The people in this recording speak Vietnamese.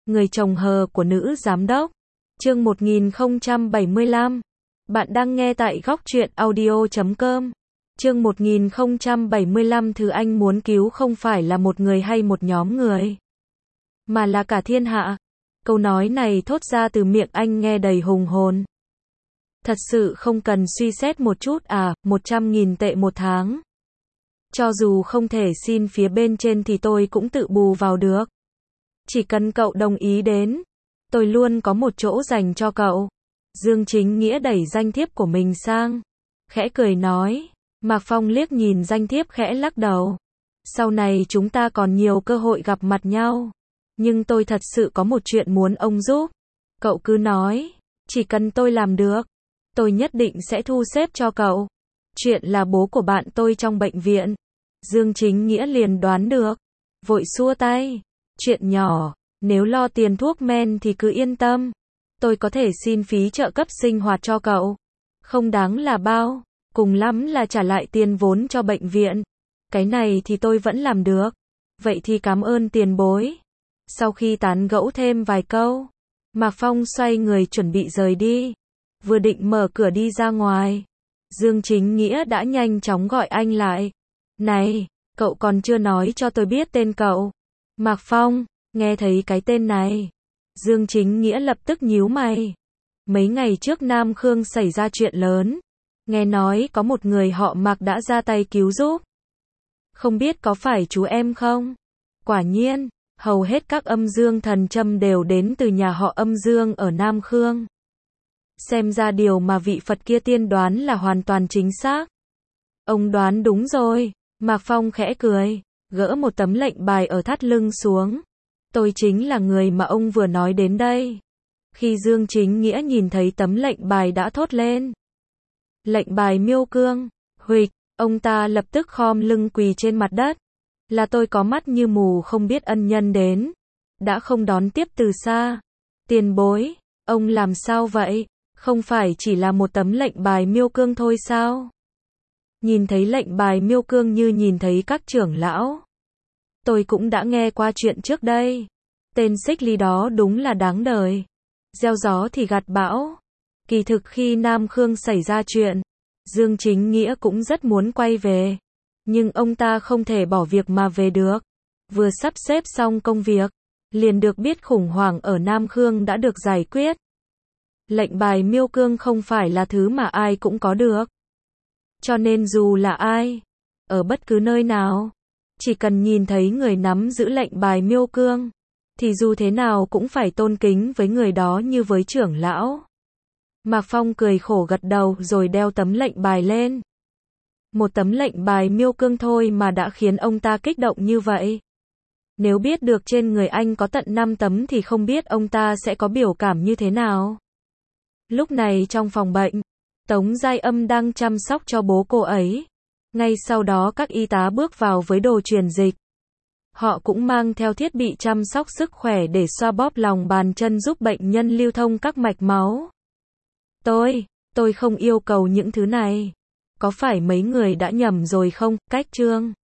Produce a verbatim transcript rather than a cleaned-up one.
Người chồng hờ của nữ giám đốc. Chương một nghìn không trăm bảy mươi lăm. Bạn đang nghe tại góc truyện audio chấm com. Chương một nghìn không trăm bảy mươi lăm. Thứ anh muốn cứu không phải là một người hay một nhóm người, mà là cả thiên hạ. Câu nói này thốt ra từ miệng anh nghe đầy hùng hồn. Thật sự không cần suy xét một chút à, một trăm nghìn tệ một tháng. Cho dù không thể xin phía bên trên thì tôi cũng tự bù vào được. Chỉ cần cậu đồng ý đến, tôi luôn có một chỗ dành cho cậu. Dương Chính Nghĩa đẩy danh thiếp của mình sang, khẽ cười nói. Mạc Phong liếc nhìn danh thiếp khẽ lắc đầu. Sau này chúng ta còn nhiều cơ hội gặp mặt nhau. Nhưng tôi thật sự có một chuyện muốn ông giúp. Cậu cứ nói, chỉ cần tôi làm được, tôi nhất định sẽ thu xếp cho cậu. Chuyện là bố của bạn tôi trong bệnh viện. Dương Chính Nghĩa liền đoán được, vội xua tay. Chuyện nhỏ, nếu lo tiền thuốc men thì cứ yên tâm. Tôi có thể xin phí trợ cấp sinh hoạt cho cậu. Không đáng là bao, cùng lắm là trả lại tiền vốn cho bệnh viện. Cái này thì tôi vẫn làm được. Vậy thì cảm ơn tiền bối. Sau khi tán gẫu thêm vài câu, Mạc Phong xoay người chuẩn bị rời đi. Vừa định mở cửa đi ra ngoài, Dương Chính Nghĩa đã nhanh chóng gọi anh lại. Này, cậu còn chưa nói cho tôi biết tên cậu. Mạc Phong, nghe thấy cái tên này, Dương Chính Nghĩa lập tức nhíu mày. Mấy ngày trước Nam Khương xảy ra chuyện lớn, nghe nói có một người họ Mạc đã ra tay cứu giúp. Không biết có phải chú em không? Quả nhiên, hầu hết các âm dương thần châm đều đến từ nhà họ âm dương ở Nam Khương. Xem ra điều mà vị Phật kia tiên đoán là hoàn toàn chính xác. Ông đoán đúng rồi. Mạc Phong khẽ cười, gỡ một tấm lệnh bài ở thắt lưng xuống. Tôi chính là người mà ông vừa nói đến đây. Khi Dương Chính Nghĩa nhìn thấy tấm lệnh bài đã thốt lên. Lệnh bài Miêu Cương. Huỵch, ông ta lập tức khom lưng quỳ trên mặt đất. Là tôi có mắt như mù không biết ân nhân đến, đã không đón tiếp từ xa. Tiền bối, ông làm sao vậy? Không phải chỉ là một tấm lệnh bài Miêu Cương thôi sao? Nhìn thấy lệnh bài Miêu Cương như nhìn thấy các trưởng lão. Tôi cũng đã nghe qua chuyện trước đây. Tên xích ly đó đúng là đáng đời. Gieo gió thì gặt bão. Kỳ thực khi Nam Khương xảy ra chuyện, Dương Chính Nghĩa cũng rất muốn quay về. Nhưng ông ta không thể bỏ việc mà về được. Vừa sắp xếp xong công việc, liền được biết khủng hoảng ở Nam Khương đã được giải quyết. Lệnh bài Miêu Cương không phải là thứ mà ai cũng có được. Cho nên dù là ai, ở bất cứ nơi nào, chỉ cần nhìn thấy người nắm giữ lệnh bài Miêu Cương, thì dù thế nào cũng phải tôn kính với người đó như với trưởng lão. Mạc Phong cười khổ gật đầu rồi đeo tấm lệnh bài lên. Một tấm lệnh bài Miêu Cương thôi mà đã khiến ông ta kích động như vậy. Nếu biết được trên người anh có tận năm tấm thì không biết ông ta sẽ có biểu cảm như thế nào. Lúc này trong phòng bệnh, Tống Giai Âm đang chăm sóc cho bố cô ấy. Ngay sau đó các y tá bước vào với đồ truyền dịch. Họ cũng mang theo thiết bị chăm sóc sức khỏe để xoa bóp lòng bàn chân giúp bệnh nhân lưu thông các mạch máu. Tôi, tôi không yêu cầu những thứ này. Có phải mấy người đã nhầm rồi không? Cách chương